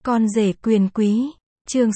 Con rể quyền quý, chương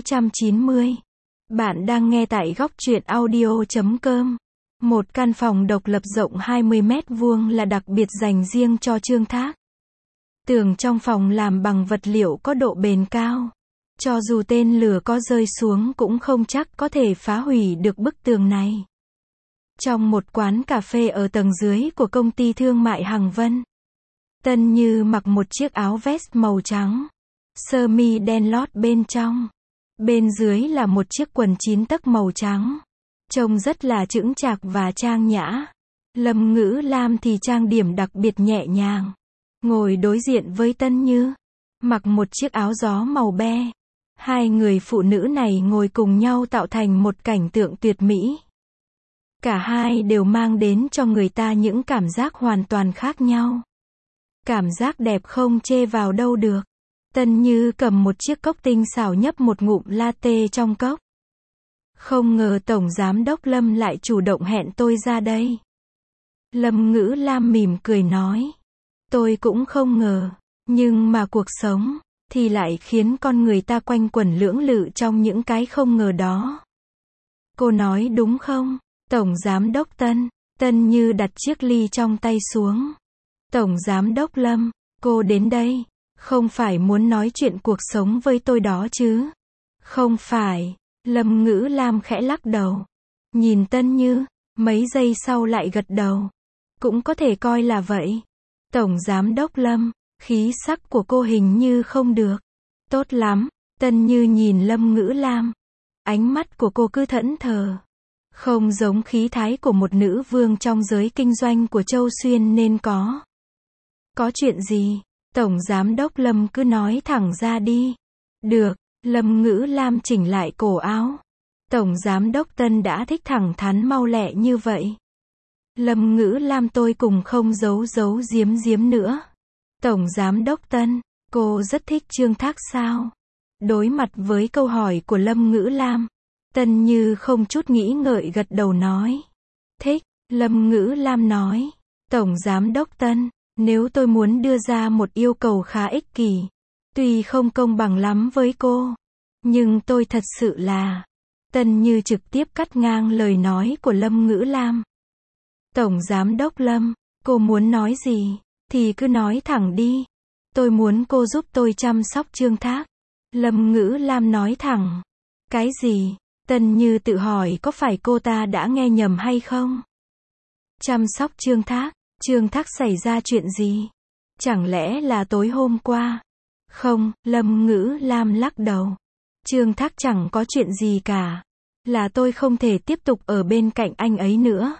690. Bạn đang nghe tại góc truyện audio.com. Một căn phòng độc lập rộng 20 mét vuông là đặc biệt dành riêng cho Trương Thác. Tường trong phòng làm bằng vật liệu có độ bền cao. Cho dù tên lửa có rơi xuống cũng không chắc có thể phá hủy được bức tường này. Trong một quán cà phê ở tầng dưới của công ty thương mại Hằng Vân, Tân Như mặc một chiếc áo vest màu trắng, sơ mi đen lót bên trong. Bên dưới là một chiếc quần 9 tấc màu trắng. Trông rất là chững chạc và trang nhã. Lâm Ngữ Lam thì trang điểm đặc biệt nhẹ nhàng. Ngồi đối diện với Tân Như, mặc một chiếc áo gió màu be. Hai người phụ nữ này ngồi cùng nhau tạo thành một cảnh tượng tuyệt mỹ. Cả hai đều mang đến cho người ta những cảm giác hoàn toàn khác nhau. Cảm giác đẹp không chê vào đâu được. Tân Như cầm một chiếc cốc tinh xảo nhấp một ngụm latte trong cốc. Không ngờ Tổng Giám đốc Lâm lại chủ động hẹn tôi ra đây. Lâm Ngữ Lam mỉm cười nói. Tôi cũng không ngờ. Nhưng mà cuộc sống thì lại khiến con người ta quanh quẩn lưỡng lự trong những cái không ngờ đó. Cô nói đúng không, Tổng Giám đốc Tân? Tân Như đặt chiếc ly trong tay xuống. Tổng Giám đốc Lâm, cô đến đây không phải muốn nói chuyện cuộc sống với tôi đó chứ? Không phải. Lâm Ngữ Lam khẽ lắc đầu. Nhìn Tân Như, mấy giây sau lại gật đầu. Cũng có thể coi là vậy. Tổng Giám đốc Lâm, khí sắc của cô hình như không được tốt lắm. Tân Như nhìn Lâm Ngữ Lam. Ánh mắt của cô cứ thẫn thờ. Không giống khí thái của một nữ vương trong giới kinh doanh của Châu Xuyên nên có. Có chuyện gì? Tổng Giám đốc Lâm cứ nói thẳng ra đi. Được. Lâm Ngữ Lam chỉnh lại cổ áo. Tổng Giám đốc Tân đã thích thẳng thắn mau lẹ như vậy. Lâm Ngữ Lam, tôi cùng không giấu giấu giếm giếm nữa. Tổng Giám đốc Tân, cô rất thích Trương Thác sao? Đối mặt với câu hỏi của Lâm Ngữ Lam, Tân Như không chút nghĩ ngợi gật đầu nói. Thích. Lâm Ngữ Lam nói. Tổng Giám đốc Tân, nếu tôi muốn đưa ra một yêu cầu khá ích kỷ, tuy không công bằng lắm với cô, nhưng tôi thật sự là... Tân Như trực tiếp cắt ngang lời nói của Lâm Ngữ Lam. Tổng Giám đốc Lâm, cô muốn nói gì thì cứ nói thẳng đi. Tôi muốn cô giúp tôi chăm sóc Trương Thác. Lâm Ngữ Lam nói thẳng. Cái gì? Tân Như tự hỏi có phải cô ta đã nghe nhầm hay không? Chăm sóc Trương Thác? Trương Thác xảy ra chuyện gì? Chẳng lẽ là tối hôm qua? Không, Lâm Ngữ Lam lắc đầu. Trương Thác chẳng có chuyện gì cả. Là tôi không thể tiếp tục ở bên cạnh anh ấy nữa.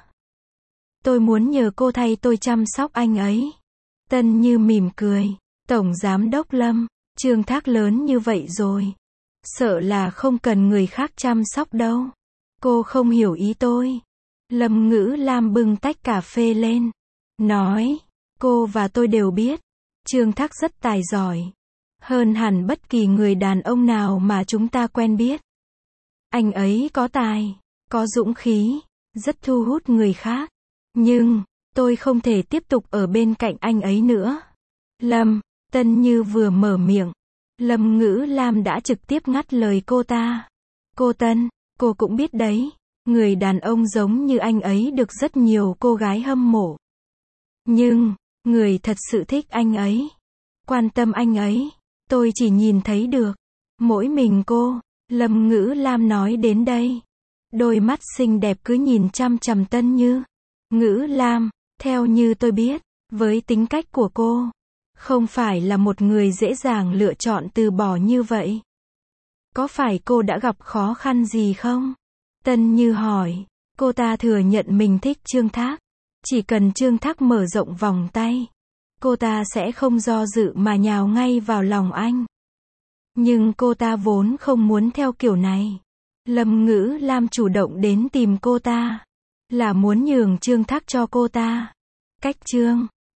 Tôi muốn nhờ cô thay tôi chăm sóc anh ấy. Tân Như mỉm cười. Tổng Giám đốc Lâm, Trương Thác lớn như vậy rồi. Sợ là không cần người khác chăm sóc đâu. Cô không hiểu ý tôi. Lâm Ngữ Lam bưng tách cà phê lên. Nói, cô và tôi đều biết. Trương Thác rất tài giỏi. Hơn hẳn bất kỳ người đàn ông nào mà chúng ta quen biết. Anh ấy có tài, có dũng khí, rất thu hút người khác. Nhưng, tôi không thể tiếp tục ở bên cạnh anh ấy nữa. Lâm, Tân Như vừa mở miệng, Lâm Ngữ Lam đã trực tiếp ngắt lời cô ta. Cô Tân, cô cũng biết đấy, người đàn ông giống như anh ấy được rất nhiều cô gái hâm mộ. Nhưng, người thật sự thích anh ấy, quan tâm anh ấy, tôi chỉ nhìn thấy được mỗi mình cô. Lâm Ngữ Lam nói đến đây, đôi mắt xinh đẹp cứ nhìn chăm chằm Tân Như. Ngữ Lam, theo như tôi biết, với tính cách của cô, không phải là một người dễ dàng lựa chọn từ bỏ như vậy. Có phải cô đã gặp khó khăn gì không? Tân Như hỏi. Cô ta thừa nhận mình thích Trương Thác. Chỉ cần Trương Thác mở rộng vòng tay, cô ta sẽ không do dự mà nhào ngay vào lòng anh. Nhưng cô ta vốn không muốn theo kiểu này. Lâm Ngữ Lam chủ động đến tìm cô ta, là muốn nhường Trương Thác cho cô ta. Cách Trương